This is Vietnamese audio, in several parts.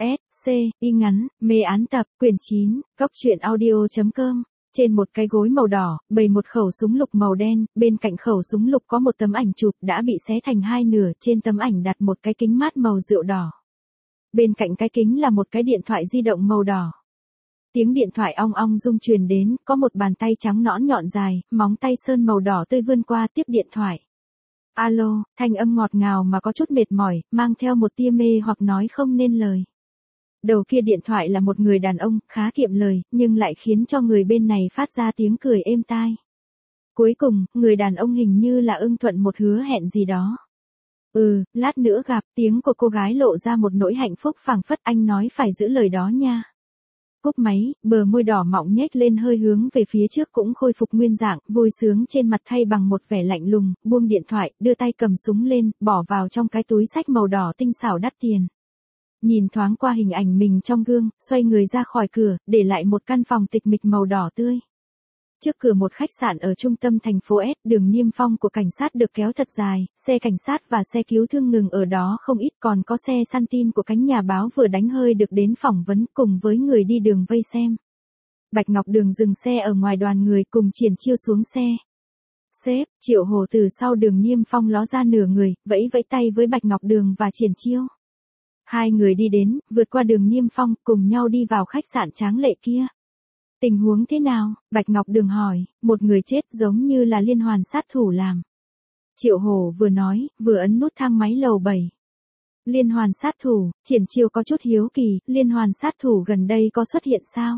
S, C, y ngắn, mê án tập, quyển 9, Cốc truyện audio.com. Trên một cái gối màu đỏ, bày một khẩu súng lục màu đen, bên cạnh khẩu súng lục có một tấm ảnh chụp đã bị xé thành hai nửa, trên tấm ảnh đặt một cái kính mát màu rượu đỏ. Bên cạnh cái kính là một cái điện thoại di động màu đỏ. Tiếng điện thoại ong ong rung truyền đến, có một bàn tay trắng nõn nhọn dài, móng tay sơn màu đỏ tươi vươn qua tiếp điện thoại. Alo, thanh âm ngọt ngào mà có chút mệt mỏi, mang theo một tia mê hoặc nói không nên lời. Đầu kia điện thoại là một người đàn ông, khá kiệm lời, nhưng lại khiến cho người bên này phát ra tiếng cười êm tai. Cuối cùng, người đàn ông hình như là ưng thuận một hứa hẹn gì đó. Lát nữa gặp, tiếng của cô gái lộ ra một nỗi hạnh phúc phảng phất, anh nói phải giữ lời đó nha. Cúp máy, bờ môi đỏ mọng nhếch lên hơi hướng về phía trước cũng khôi phục nguyên dạng, vui sướng trên mặt thay bằng một vẻ lạnh lùng, buông điện thoại, đưa tay cầm súng lên, bỏ vào trong cái túi xách màu đỏ tinh xảo đắt tiền. Nhìn thoáng qua hình ảnh mình trong gương, xoay người ra khỏi cửa, để lại một căn phòng tịch mịch màu đỏ tươi. Trước cửa một khách sạn ở trung tâm thành phố S, đường niêm phong của cảnh sát được kéo thật dài, xe cảnh sát và xe cứu thương ngừng ở đó không ít, còn có xe săn tin của cánh nhà báo vừa đánh hơi được đến phỏng vấn cùng với người đi đường vây xem. Bạch Ngọc Đường dừng xe ở ngoài đoàn người cùng Triển Chiêu xuống xe. Sếp, Triệu Hồ từ sau đường niêm phong ló ra nửa người, vẫy vẫy tay với Bạch Ngọc Đường và Triển Chiêu. Hai người đi đến, vượt qua đường niêm phong, cùng nhau đi vào khách sạn tráng lệ kia. Tình huống thế nào? Bạch Ngọc Đường hỏi, một người chết giống như là liên hoàn sát thủ làm. Triệu Hồ vừa nói, vừa ấn nút thang máy lầu 7. Liên hoàn sát thủ, Triển Chiêu có chút hiếu kỳ, liên hoàn sát thủ gần đây có xuất hiện sao?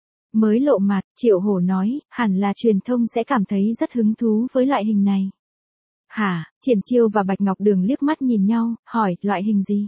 Mới lộ mặt, Triệu Hồ nói, hẳn là truyền thông sẽ cảm thấy rất hứng thú với loại hình này. Hả? Triển Chiêu và Bạch Ngọc Đường liếc mắt nhìn nhau, hỏi, loại hình gì?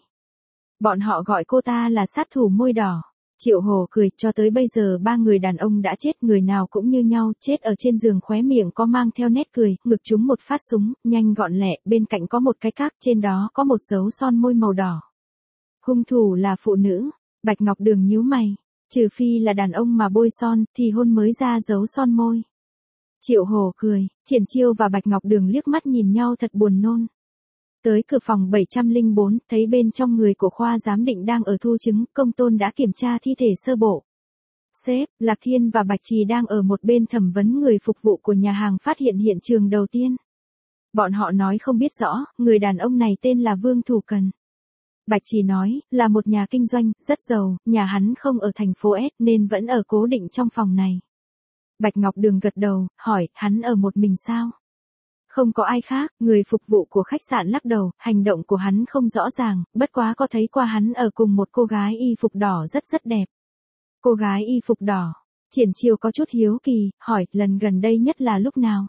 Bọn họ gọi cô ta là sát thủ môi đỏ. Triệu Hồ cười, cho tới bây giờ ba người đàn ông đã chết, người nào cũng như nhau, chết ở trên giường, khóe miệng có mang theo nét cười, ngực trúng một phát súng, nhanh gọn lẹ, bên cạnh có một cái cáp, trên đó có một dấu son môi màu đỏ. Hung thủ là phụ nữ. Bạch Ngọc Đường nhíu mày, trừ phi là đàn ông mà bôi son, thì hôn mới ra dấu son môi. Triệu Hồ cười, Triển Chiêu và Bạch Ngọc Đường liếc mắt nhìn nhau thật buồn nôn. Tới cửa phòng 704, thấy bên trong người của khoa giám định đang ở thu chứng, Công Tôn đã kiểm tra thi thể sơ bộ. Sếp, Lạc Thiên và Bạch Trì đang ở một bên thẩm vấn người phục vụ của nhà hàng phát hiện hiện trường đầu tiên. Bọn họ nói không biết rõ, người đàn ông này tên là Vương Thủ Cần. Bạch Trì nói, là một nhà kinh doanh, rất giàu, nhà hắn không ở thành phố S nên vẫn ở cố định trong phòng này. Bạch Ngọc Đường gật đầu, hỏi, hắn ở một mình sao? Không có ai khác, người phục vụ của khách sạn lắc đầu, hành động của hắn không rõ ràng, bất quá có thấy qua hắn ở cùng một cô gái y phục đỏ rất đẹp. Cô gái y phục đỏ. Triển Chiêu có chút hiếu kỳ, hỏi, lần gần đây nhất là lúc nào?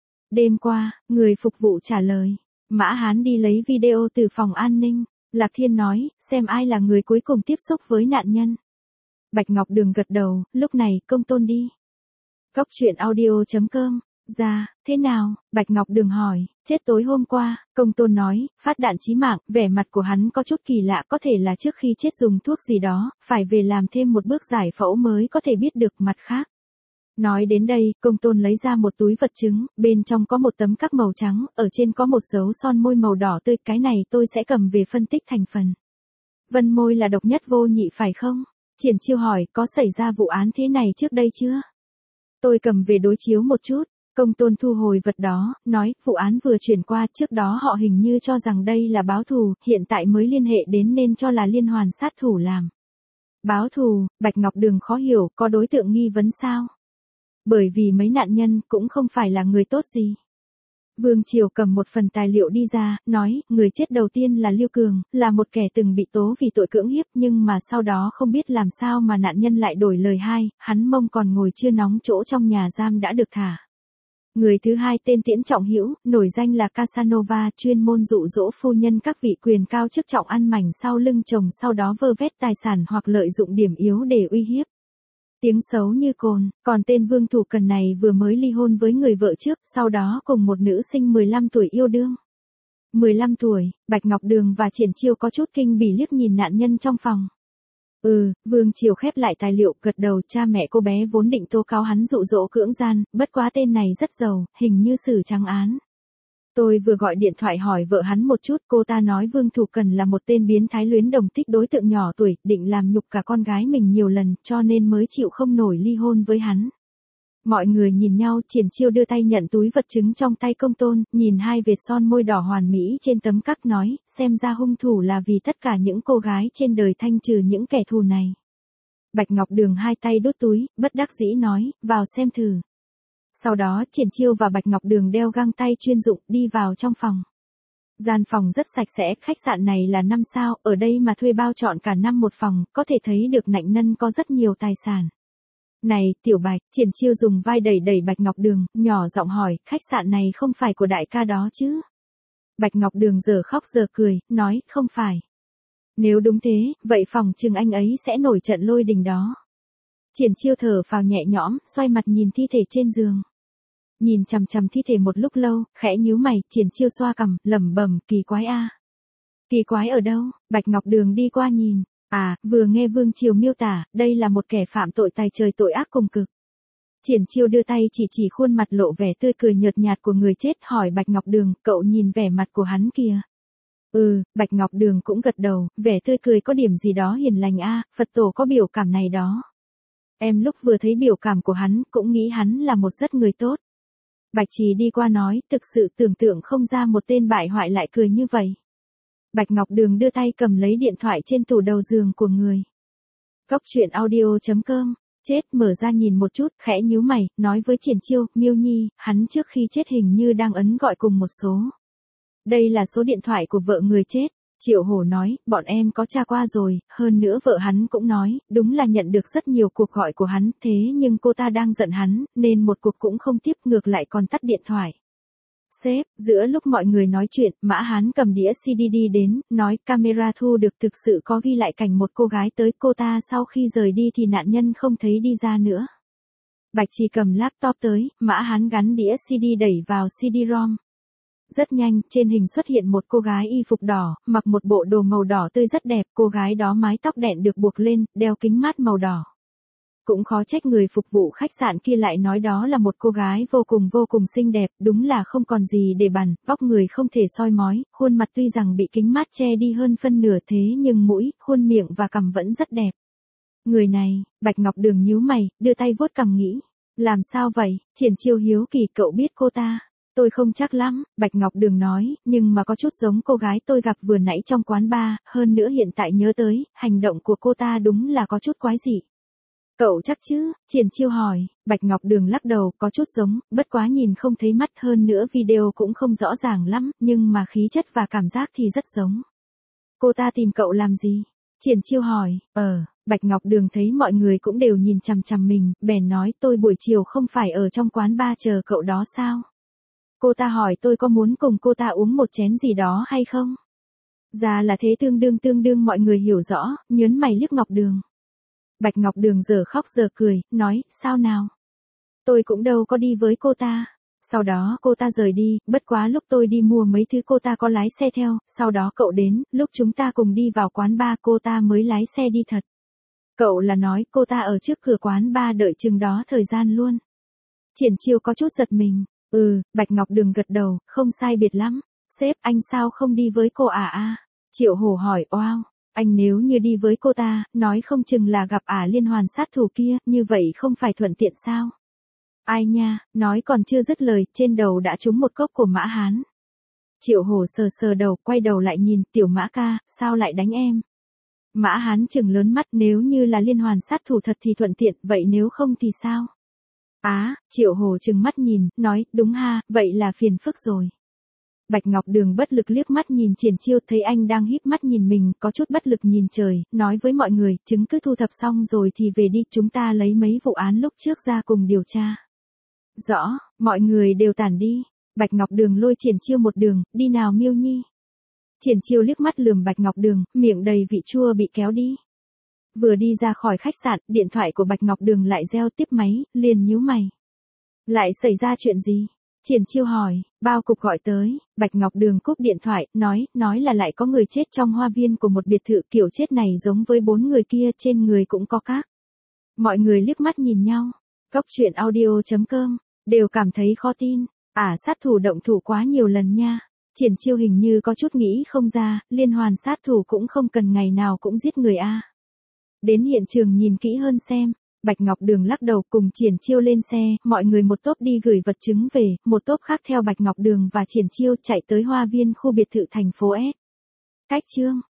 Đêm qua, người phục vụ trả lời. Mã Hán đi lấy video từ phòng an ninh. Lạc Thiên nói, xem ai là người cuối cùng tiếp xúc với nạn nhân. Bạch Ngọc Đường gật đầu, lúc này, Công Tôn đi. Cốc truyện audio.com. Ra, thế nào? Bạch Ngọc Đường hỏi, chết tối hôm qua, Công Tôn nói, phát đạn chí mạng, vẻ mặt của hắn có chút kỳ lạ, có thể là trước khi chết dùng thuốc gì đó, phải về làm thêm một bước giải phẫu mới có thể biết được. Mặt khác. Nói đến đây, Công Tôn lấy ra một túi vật chứng, bên trong có một tấm cáp màu trắng, ở trên có một dấu son môi màu đỏ tươi, cái này tôi sẽ cầm về phân tích thành phần. Vân môi là độc nhất vô nhị phải không? Triển Chiêu hỏi, có xảy ra vụ án thế này trước đây chưa? Tôi cầm về đối chiếu một chút. Công Tôn thu hồi vật đó, nói, vụ án vừa chuyển qua, trước đó họ hình như cho rằng đây là báo thù, hiện tại mới liên hệ đến nên cho là liên hoàn sát thủ làm. Báo thù? Bạch Ngọc Đường khó hiểu, có đối tượng nghi vấn sao? Bởi vì mấy nạn nhân cũng không phải là người tốt gì. Vương Triều cầm một phần tài liệu đi ra, nói, người chết đầu tiên là Lưu Cường, là một kẻ từng bị tố vì tội cưỡng hiếp, nhưng mà sau đó không biết làm sao mà nạn nhân lại đổi lời hai, hắn mông còn ngồi chưa nóng chỗ trong nhà giam đã được thả. Người thứ hai tên Tiễn Trọng Hữu, nổi danh là Casanova, chuyên môn dụ dỗ phu nhân các vị quyền cao chức trọng ăn mảnh sau lưng chồng, sau đó vơ vét tài sản hoặc lợi dụng điểm yếu để uy hiếp. Tiếng xấu như cồn, còn tên Vương Thủ Cần này vừa mới ly hôn với người vợ trước, sau đó cùng một nữ sinh 15 tuổi yêu đương. 15 tuổi, Bạch Ngọc Đường và Triển Chiêu có chút kinh bỉ liếc nhìn nạn nhân trong phòng. Vương Triều khép lại tài liệu, gật đầu, cha mẹ cô bé vốn định tố cáo hắn dụ dỗ cưỡng gian, bất quá tên này rất giàu, hình như xử trắng án. Tôi vừa gọi điện thoại hỏi vợ hắn một chút, cô ta nói Vương Thủ Cần là một tên biến thái luyến đồng thích đối tượng nhỏ tuổi, định làm nhục cả con gái mình nhiều lần, cho nên mới chịu không nổi ly hôn với hắn. Mọi người nhìn nhau, Triển Chiêu đưa tay nhận túi vật chứng trong tay Công Tôn, nhìn hai vệt son môi đỏ hoàn mỹ trên tấm cắc nói, xem ra hung thủ là vì tất cả những cô gái trên đời thanh trừ những kẻ thù này. Bạch Ngọc Đường hai tay đút túi, bất đắc dĩ nói, vào xem thử. Sau đó Triển Chiêu và Bạch Ngọc Đường đeo găng tay chuyên dụng đi vào trong phòng. Gian phòng rất sạch sẽ, khách sạn này là 5 sao, ở đây mà thuê bao trọn cả năm một phòng, có thể thấy được Nạnh Nân có rất nhiều tài sản. Này, Tiểu Bạch, Triển Chiêu dùng vai đẩy đẩy Bạch Ngọc Đường, nhỏ giọng hỏi, khách sạn này không phải của đại ca đó chứ? Bạch Ngọc Đường giờ khóc giờ cười, nói, không phải. Nếu đúng thế, vậy phòng chừng anh ấy sẽ nổi trận lôi đình đó. Triển Chiêu thở phào nhẹ nhõm, xoay mặt nhìn thi thể trên giường. Nhìn chằm chằm thi thể một lúc lâu, khẽ nhíu mày, Triển Chiêu xoa cằm, lẩm bẩm, kỳ quái a. Kỳ quái ở đâu? Bạch Ngọc Đường đi qua nhìn. À, vừa nghe Vương Triều miêu tả, đây là một kẻ phạm tội tày trời tội ác cùng cực. Triển Chiêu đưa tay chỉ khuôn mặt lộ vẻ tươi cười nhợt nhạt của người chết, hỏi Bạch Ngọc Đường, cậu nhìn vẻ mặt của hắn kìa. Bạch Ngọc Đường cũng gật đầu, vẻ tươi cười có điểm gì đó hiền lành a, Phật tổ có biểu cảm này đó. Em lúc vừa thấy biểu cảm của hắn, cũng nghĩ hắn là một rất người tốt. Bạch Trì đi qua nói, thực sự tưởng tượng không ra một tên bại hoại lại cười như vậy. Bạch Ngọc Đường đưa tay cầm lấy điện thoại trên tủ đầu giường của người. Góc truyện audio.com, chết mở ra nhìn một chút, khẽ nhíu mày, nói với Triển Chiêu, Miêu Nhi, hắn trước khi chết hình như đang ấn gọi cùng một số. Đây là số điện thoại của vợ người chết. Triệu Hổ nói, bọn em có tra qua rồi, hơn nữa vợ hắn cũng nói, đúng là nhận được rất nhiều cuộc gọi của hắn, thế nhưng cô ta đang giận hắn, nên một cuộc cũng không tiếp, ngược lại còn tắt điện thoại. Sếp, giữa lúc mọi người nói chuyện, Mã Hán cầm đĩa CD đi đến, nói camera thu được thực sự có ghi lại cảnh một cô gái tới, cô ta sau khi rời đi thì nạn nhân không thấy đi ra nữa. Bạch Trì cầm laptop tới, Mã Hán gắn đĩa CD đẩy vào CD-ROM. Rất nhanh, trên hình xuất hiện một cô gái y phục đỏ, mặc một bộ đồ màu đỏ tươi rất đẹp, cô gái đó mái tóc đen được buộc lên, đeo kính mát màu đỏ. Cũng khó trách người phục vụ khách sạn kia lại nói đó là một cô gái vô cùng xinh đẹp, đúng là không còn gì để bàn, vóc người không thể soi mói, khuôn mặt tuy rằng bị kính mát che đi hơn phân nửa thế nhưng mũi, khuôn miệng và cằm vẫn rất đẹp. Người này, Bạch Ngọc Đường nhíu mày, đưa tay vuốt cằm nghĩ, làm sao vậy? Triển Chiêu hiếu kỳ, cậu biết cô ta? Tôi không chắc lắm, Bạch Ngọc Đường nói, nhưng mà có chút giống cô gái tôi gặp vừa nãy trong quán bar, hơn nữa hiện tại nhớ tới, hành động của cô ta đúng là có chút quái dị. Cậu chắc chứ? Triển Chiêu hỏi. Bạch Ngọc Đường lắc đầu, có chút giống, bất quá nhìn không thấy mắt, hơn nữa video cũng không rõ ràng lắm, nhưng mà khí chất và cảm giác thì rất giống. Cô ta tìm cậu làm gì? Triển Chiêu hỏi. Bạch Ngọc Đường thấy mọi người cũng đều nhìn chằm chằm mình, bèn nói, tôi buổi chiều không phải ở trong quán bar chờ cậu đó sao? Cô ta hỏi tôi có muốn cùng cô ta uống một chén gì đó hay không? Ra là thế, tương đương mọi người hiểu rõ, nhớn mày liếc Ngọc Đường. Bạch Ngọc Đường giờ khóc giờ cười, nói, sao nào? Tôi cũng đâu có đi với cô ta. Sau đó cô ta rời đi, bất quá lúc tôi đi mua mấy thứ cô ta có lái xe theo, sau đó cậu đến, lúc chúng ta cùng đi vào quán bar cô ta mới lái xe đi thật. Cậu là nói cô ta ở trước cửa quán bar đợi chừng đó thời gian luôn. Triển Chiêu có chút giật mình. Bạch Ngọc Đường gật đầu, không sai biệt lắm. Sếp, anh sao không đi với cô à? Triệu Hổ hỏi, oao, anh nếu như đi với cô ta, nói không chừng là gặp liên hoàn sát thủ kia, như vậy không phải thuận tiện sao? Ai nha, nói còn chưa dứt lời, trên đầu đã trúng một cốc của Mã Hán. Triệu Hổ sờ đầu, quay đầu lại nhìn, tiểu Mã ca, sao lại đánh em? Mã Hán trừng lớn mắt, nếu như là liên hoàn sát thủ thật thì thuận tiện, vậy nếu không thì sao? Triệu Hổ trừng mắt nhìn, nói, đúng ha, vậy là phiền phức rồi. Bạch Ngọc Đường bất lực liếc mắt nhìn Triển Chiêu, thấy anh đang híp mắt nhìn mình, có chút bất lực nhìn trời, nói với mọi người, chứng cứ thu thập xong rồi thì về đi, chúng ta lấy mấy vụ án lúc trước ra cùng điều tra. Rõ, mọi người đều tản đi. Bạch Ngọc Đường lôi Triển Chiêu một đường, đi nào Miêu Nhi. Triển Chiêu liếc mắt lườm Bạch Ngọc Đường, miệng đầy vị chua bị kéo đi. Vừa đi ra khỏi khách sạn, điện thoại của Bạch Ngọc Đường lại reo, tiếp máy, liền nhíu mày. Lại xảy ra chuyện gì? Triển Chiêu hỏi, bao cục gọi tới, Bạch Ngọc Đường cúp điện thoại, nói là lại có người chết trong hoa viên của một biệt thự, kiểu chết này giống với 4 người kia, trên người cũng có các. Mọi người liếc mắt nhìn nhau. Góc truyện audio.com, đều cảm thấy khó tin. Sát thủ động thủ quá nhiều lần nha. Triển Chiêu hình như có chút nghĩ không ra, liên hoàn sát thủ cũng không cần ngày nào cũng giết người a. Đến hiện trường nhìn kỹ hơn xem. Bạch Ngọc Đường lắc đầu cùng Triển Chiêu lên xe, mọi người một tốp đi gửi vật chứng về, một tốp khác theo Bạch Ngọc Đường và Triển Chiêu chạy tới Hoa Viên khu biệt thự thành phố S. Cách chương